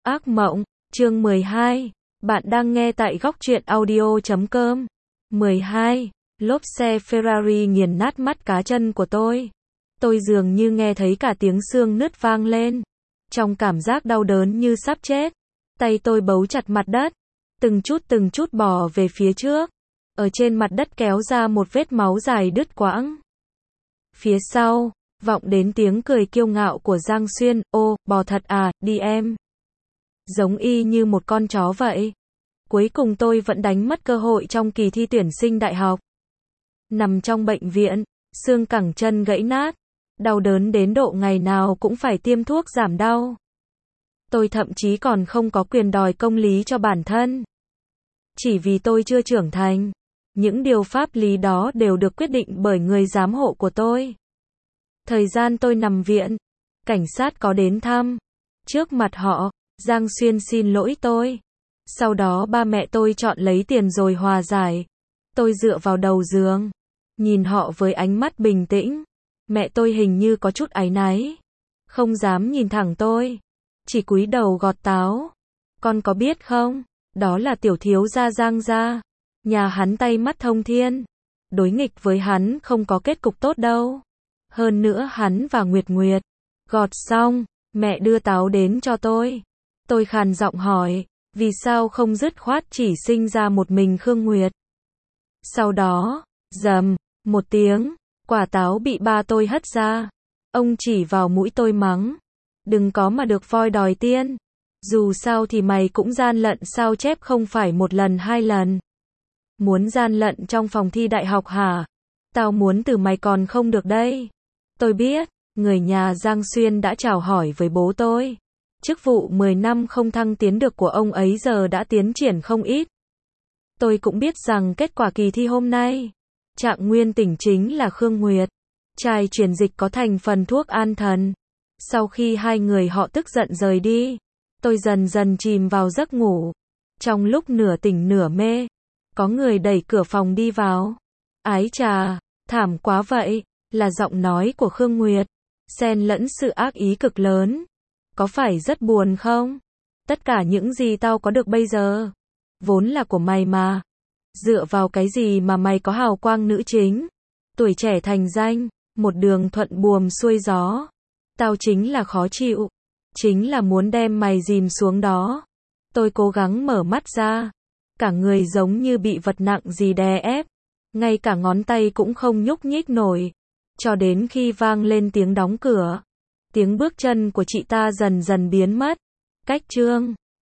Ác mộng, chương 12. Bạn đang nghe tại góc truyện audio.com. 12. Lốp xe Ferrari nghiền nát mắt cá chân của tôi. Tôi dường như nghe thấy cả tiếng xương nứt vang lên. Trong cảm giác đau đớn như sắp chết, tay tôi bấu chặt mặt đất, từng chút bò về phía trước. Ở trên mặt đất kéo ra một vết máu dài đứt quãng. Phía sau, vọng đến tiếng cười kiêu ngạo của Giang Xuyên, ô, bò thật à, đi em. Giống y như một con chó vậy. Cuối cùng tôi vẫn đánh mất cơ hội trong kỳ thi tuyển sinh đại học. Nằm trong bệnh viện, xương cẳng chân gãy nát, đau đớn đến độ ngày nào cũng phải tiêm thuốc giảm đau. Tôi thậm chí còn không có quyền đòi công lý cho bản thân. Chỉ vì tôi chưa trưởng thành. Những điều pháp lý đó đều được quyết định bởi người giám hộ của tôi. Thời gian tôi nằm viện, cảnh sát có đến thăm. Trước mặt họ, Giang Xuyên xin lỗi tôi. Sau đó ba mẹ tôi chọn lấy tiền rồi hòa giải. Tôi dựa vào đầu giường, nhìn họ với ánh mắt bình tĩnh. Mẹ tôi hình như có chút áy náy, không dám nhìn thẳng tôi, chỉ cúi đầu gọt táo. Con có biết không, đó là tiểu thiếu gia Giang gia. Nhà hắn tay mắt thông thiên. Đối nghịch với hắn không có kết cục tốt đâu. Hơn nữa hắn và Nguyệt Nguyệt. Gọt xong, mẹ đưa táo đến cho tôi. Tôi khàn giọng hỏi, vì sao không dứt khoát chỉ sinh ra một mình Khương Nguyệt. Sau đó, rầm, một tiếng, quả táo bị ba tôi hất ra. Ông chỉ vào mũi tôi mắng, đừng có mà được voi đòi tiên. Dù sao thì mày cũng gian lận sao chép không phải một lần hai lần. Muốn gian lận trong phòng thi đại học hả? Tao muốn từ mày còn không được đây. Tôi biết, người nhà Giang Xuyên đã chào hỏi với bố tôi. Chức vụ 10 năm không thăng tiến được của ông ấy giờ đã tiến triển không ít. Tôi cũng biết rằng kết quả kỳ thi hôm nay, trạng nguyên tỉnh chính là Khương Nguyệt. Chai truyền dịch có thành phần thuốc an thần. Sau khi hai người họ tức giận rời đi, tôi dần dần chìm vào giấc ngủ. Trong lúc nửa tỉnh nửa mê, có người đẩy cửa phòng đi vào. Ái chà, thảm quá vậy, là giọng nói của Khương Nguyệt, xen lẫn sự ác ý cực lớn. Có phải rất buồn không? Tất cả những gì tao có được bây giờ, vốn là của mày mà. Dựa vào cái gì mà mày có hào quang nữ chính, tuổi trẻ thành danh, một đường thuận buồm xuôi gió. Tao chính là khó chịu, chính là muốn đem mày dìm xuống đó. Tôi cố gắng mở mắt ra, cả người giống như bị vật nặng gì đè ép, ngay cả ngón tay cũng không nhúc nhích nổi. Cho đến khi vang lên tiếng đóng cửa, tiếng bước chân của chị ta dần dần biến mất. Cách chương